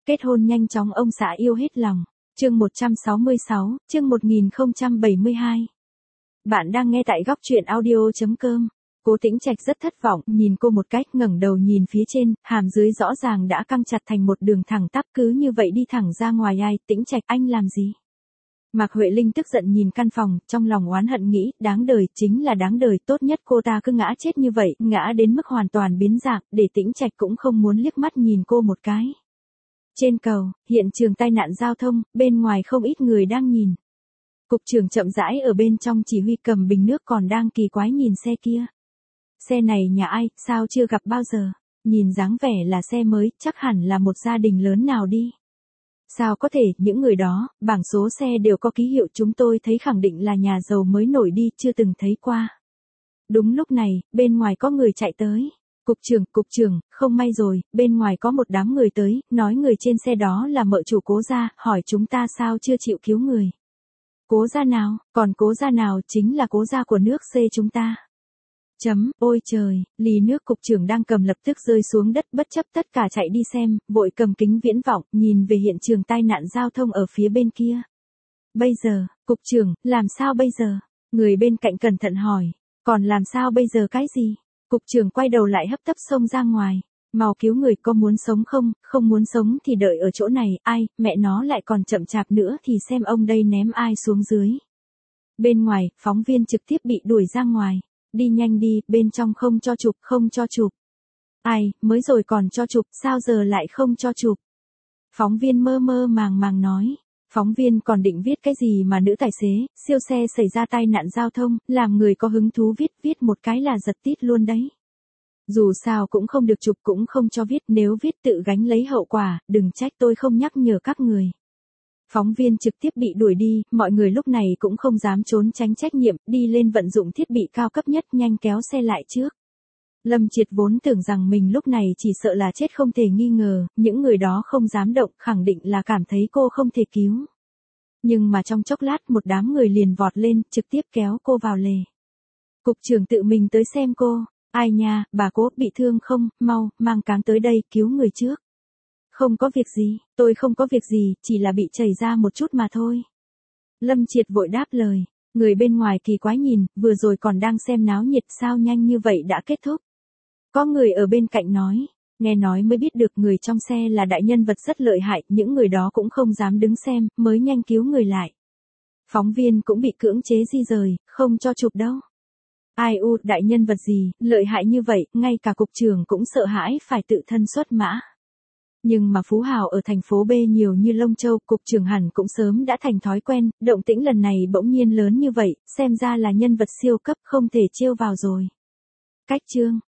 kết hôn nhanh chóng ông xã yêu hết lòng. Chương 166, chương 1072. Bạn đang nghe tại góc truyện audio.com. Cố Tĩnh Trạch rất thất vọng, nhìn cô một cách, ngẩng đầu nhìn phía trên, hàm dưới rõ ràng đã căng chặt thành một đường thẳng tắp, cứ như vậy đi thẳng ra ngoài. Ai, Tĩnh Trạch, anh làm gì? Mạc Huệ Linh tức giận nhìn căn phòng, trong lòng oán hận nghĩ, đáng đời, chính là đáng đời, tốt nhất cô ta cứ ngã chết như vậy, ngã đến mức hoàn toàn biến dạng, để Tĩnh Trạch cũng không muốn liếc mắt nhìn cô một cái. Trên cầu, hiện trường tai nạn giao thông, bên ngoài không ít người đang nhìn. Cục trưởng chậm rãi ở bên trong chỉ huy cầm bình nước còn đang kỳ quái nhìn xe kia. Xe này nhà ai, sao chưa gặp bao giờ? Nhìn dáng vẻ là xe mới, chắc hẳn là một gia đình lớn nào đi. Sao có thể, những người đó, bảng số xe đều có ký hiệu, chúng tôi thấy khẳng định là nhà giàu mới nổi đi, chưa từng thấy qua. Đúng lúc này, bên ngoài có người chạy tới. Cục trưởng, không may rồi, bên ngoài có một đám người tới, nói người trên xe đó là mợ chủ Cố gia, hỏi chúng ta sao chưa chịu cứu người. Cố gia nào, còn Cố gia nào, chính là Cố gia của nước C chúng ta. Ôi trời, ly nước cục trưởng đang cầm lập tức rơi xuống đất, bất chấp tất cả chạy đi xem, vội cầm kính viễn vọng, nhìn về hiện trường tai nạn giao thông ở phía bên kia. Bây giờ, cục trưởng, làm sao bây giờ? Người bên cạnh cẩn thận hỏi, còn làm sao bây giờ cái gì? Cục trưởng quay đầu lại hấp tấp xông ra ngoài, mau cứu người, có muốn sống không muốn sống thì đợi ở chỗ này, ai, mẹ nó lại còn chậm chạp nữa thì xem ông đây ném ai xuống dưới. Bên ngoài, phóng viên trực tiếp bị đuổi ra ngoài. Đi nhanh đi, bên trong không cho chụp. Ai, mới rồi còn cho chụp, sao giờ lại không cho chụp? Phóng viên mơ màng nói. Phóng viên còn định viết cái gì mà nữ tài xế, siêu xe xảy ra tai nạn giao thông, làm người có hứng thú viết một cái là giật tít luôn đấy. Dù sao cũng không được chụp, cũng không cho viết, nếu viết tự gánh lấy hậu quả, đừng trách tôi không nhắc nhở các người. Phóng viên trực tiếp bị đuổi đi, mọi người lúc này cũng không dám trốn tránh trách nhiệm, đi lên vận dụng thiết bị cao cấp nhất, nhanh kéo xe lại trước. Lâm Triệt vốn tưởng rằng mình lúc này chỉ sợ là chết không thể nghi ngờ, những người đó không dám động, khẳng định là cảm thấy cô không thể cứu. Nhưng mà trong chốc lát một đám người liền vọt lên, trực tiếp kéo cô vào lề. Cục trưởng tự mình tới xem cô, ai nha, bà Cố, bị thương không, mau, mang cáng tới đây, cứu người trước. Không có việc gì, tôi không có việc gì, chỉ là bị chảy ra một chút mà thôi. Lâm Triệt vội đáp lời, người bên ngoài kỳ quái nhìn, vừa rồi còn đang xem náo nhiệt, sao nhanh như vậy đã kết thúc. Có người ở bên cạnh nói, nghe nói mới biết được người trong xe là đại nhân vật rất lợi hại, những người đó cũng không dám đứng xem, mới nhanh cứu người lại. Phóng viên cũng bị cưỡng chế di rời, không cho chụp đâu. Ai u, đại nhân vật gì, lợi hại như vậy, ngay cả cục trưởng cũng sợ hãi phải tự thân xuất mã. Nhưng mà phú hào ở thành phố B nhiều như Lông Châu, cục trưởng hẳn cũng sớm đã thành thói quen, động tĩnh lần này bỗng nhiên lớn như vậy, xem ra là nhân vật siêu cấp, không thể trêu vào rồi. Cách chương